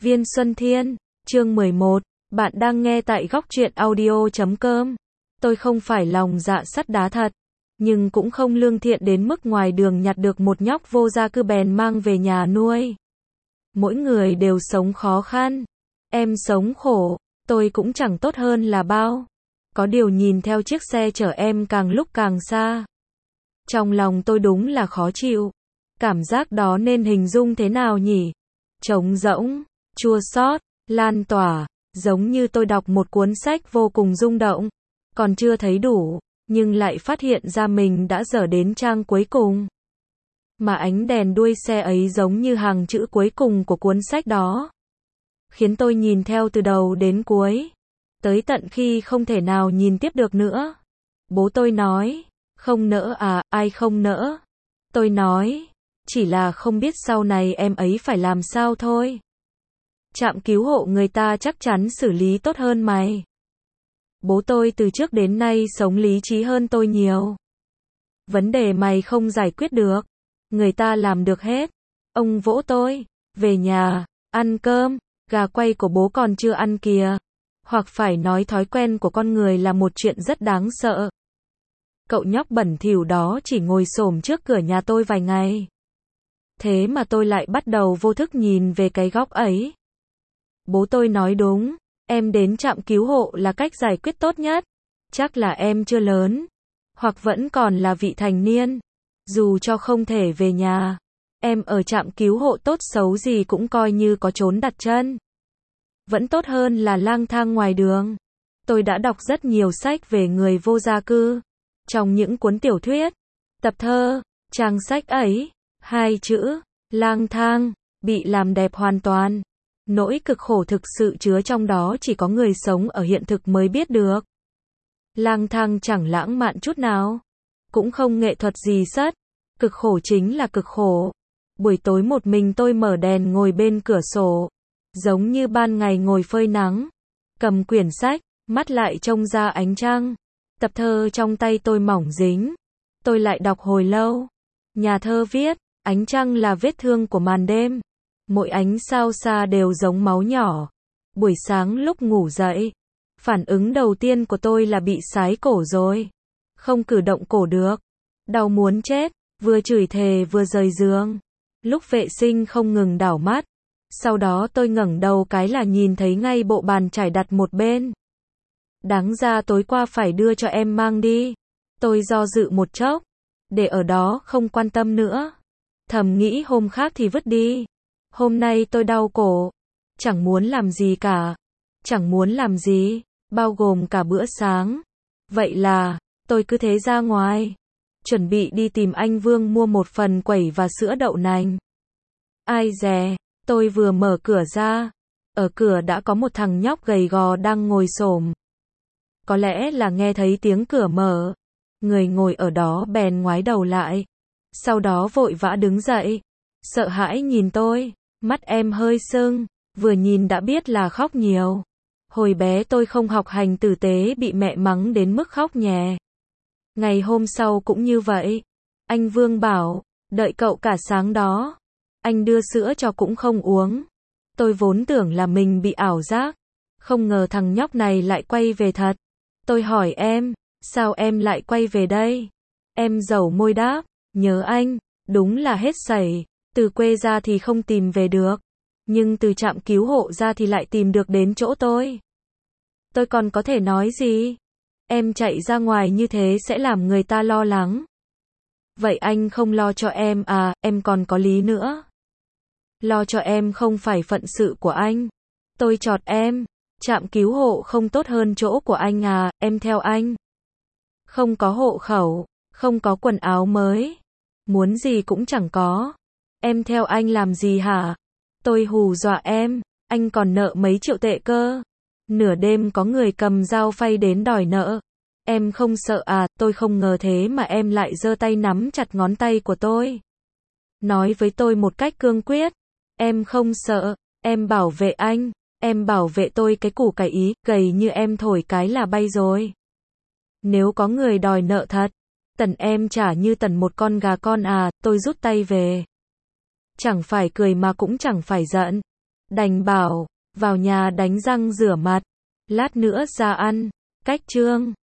Viên Xuân Thiên, chương 11, bạn đang nghe tại góc truyện audio.com. Tôi không phải lòng dạ sắt đá thật, nhưng cũng không lương thiện đến mức ngoài đường nhặt được một nhóc vô gia cư bèn mang về nhà nuôi. Mỗi người đều sống khó khăn, em sống khổ, tôi cũng chẳng tốt hơn là bao. Có điều nhìn theo chiếc xe chở em càng lúc càng xa, trong lòng tôi đúng là khó chịu. Cảm giác đó nên hình dung thế nào nhỉ? Trống rỗng, chua xót, lan tỏa, giống như tôi đọc một cuốn sách vô cùng rung động, còn chưa thấy đủ, nhưng lại phát hiện ra mình đã dở đến trang cuối cùng. Mà ánh đèn đuôi xe ấy giống như hàng chữ cuối cùng của cuốn sách đó, khiến tôi nhìn theo từ đầu đến cuối, tới tận khi không thể nào nhìn tiếp được nữa. Bố tôi nói, không nỡ à, ai không nỡ? Tôi nói, chỉ là không biết sau này em ấy phải làm sao thôi. Trạm cứu hộ người ta chắc chắn xử lý tốt hơn mày. Bố tôi từ trước đến nay sống lý trí hơn tôi nhiều. Vấn đề mày không giải quyết được, người ta làm được hết. Ông vỗ tôi, về nhà, ăn cơm, gà quay của bố còn chưa ăn kìa. Hoặc phải nói thói quen của con người là một chuyện rất đáng sợ. Cậu nhóc bẩn thỉu đó chỉ ngồi xổm trước cửa nhà tôi vài ngày. Thế mà tôi lại bắt đầu vô thức nhìn về cái góc ấy. Bố tôi nói đúng, em đến trạm cứu hộ là cách giải quyết tốt nhất. Chắc là em chưa lớn, hoặc vẫn còn là vị thành niên. Dù cho không thể về nhà, em ở trạm cứu hộ tốt xấu gì cũng coi như có chốn đặt chân. Vẫn tốt hơn là lang thang ngoài đường. Tôi đã đọc rất nhiều sách về người vô gia cư. Trong những cuốn tiểu thuyết, tập thơ, trang sách ấy, hai chữ, lang thang, bị làm đẹp hoàn toàn. Nỗi cực khổ thực sự chứa trong đó chỉ có người sống ở hiện thực mới biết được. Lang thang chẳng lãng mạn chút nào, cũng không nghệ thuật gì sất. Cực khổ chính là cực khổ. Buổi tối một mình tôi mở đèn ngồi bên cửa sổ, giống như ban ngày ngồi phơi nắng, cầm quyển sách, mắt lại trông ra ánh trăng. Tập thơ trong tay tôi mỏng dính, tôi lại đọc hồi lâu. Nhà thơ viết, ánh trăng là vết thương của màn đêm, mỗi ánh sao xa đều giống máu nhỏ. Buổi sáng lúc ngủ dậy, phản ứng đầu tiên của tôi là bị sái cổ rồi, không cử động cổ được, đau muốn chết, vừa chửi thề vừa rời giường. Lúc vệ sinh không ngừng đảo mắt, sau đó tôi ngẩng đầu cái là nhìn thấy ngay bộ bàn chải đặt một bên. Đáng ra tối qua phải đưa cho em mang đi. Tôi do dự một chốc, để ở đó không quan tâm nữa. Thầm nghĩ hôm khác thì vứt đi. Hôm nay tôi đau cổ, chẳng muốn làm gì cả. Chẳng muốn làm gì, bao gồm cả bữa sáng. Vậy là, tôi cứ thế ra ngoài, chuẩn bị đi tìm anh Vương mua một phần quẩy và sữa đậu nành. Ai dè, tôi vừa mở cửa ra, ở cửa đã có một thằng nhóc gầy gò đang ngồi xổm. Có lẽ là nghe thấy tiếng cửa mở, người ngồi ở đó bèn ngoái đầu lại, sau đó vội vã đứng dậy, sợ hãi nhìn tôi, mắt em hơi sưng, vừa nhìn đã biết là khóc nhiều. Hồi bé tôi không học hành tử tế bị mẹ mắng đến mức khóc nhè. Ngày hôm sau cũng như vậy, anh Vương bảo, đợi cậu cả sáng đó, anh đưa sữa cho cũng không uống. Tôi vốn tưởng là mình bị ảo giác, không ngờ thằng nhóc này lại quay về thật. Tôi hỏi em, sao em lại quay về đây? Em dẩu môi đáp, nhớ anh, đúng là hết sảy, từ quê ra thì không tìm về được, nhưng từ trạm cứu hộ ra thì lại tìm được đến chỗ tôi. Tôi còn có thể nói gì? Em chạy ra ngoài như thế sẽ làm người ta lo lắng. Vậy anh không lo cho em à, em còn có lý nữa. Lo cho em không phải phận sự của anh. Tôi chọt em. Trạm cứu hộ không tốt hơn chỗ của anh à, em theo anh. Không có hộ khẩu, không có quần áo mới, muốn gì cũng chẳng có. Em theo anh làm gì hả? Tôi hù dọa em, anh còn nợ mấy triệu tệ cơ. Nửa đêm có người cầm dao phay đến đòi nợ. Em không sợ à, tôi không ngờ thế mà em lại giơ tay nắm chặt ngón tay của tôi. Nói với tôi một cách cương quyết, em không sợ, em bảo vệ anh. Em bảo vệ tôi cái củ cải ý, gầy như em thổi cái là bay rồi. Nếu có người đòi nợ thật, tần em trả như tần một con gà con à, tôi rút tay về. Chẳng phải cười mà cũng chẳng phải giận. Đành bảo, vào nhà đánh răng rửa mặt, lát nữa ra ăn. Cách chương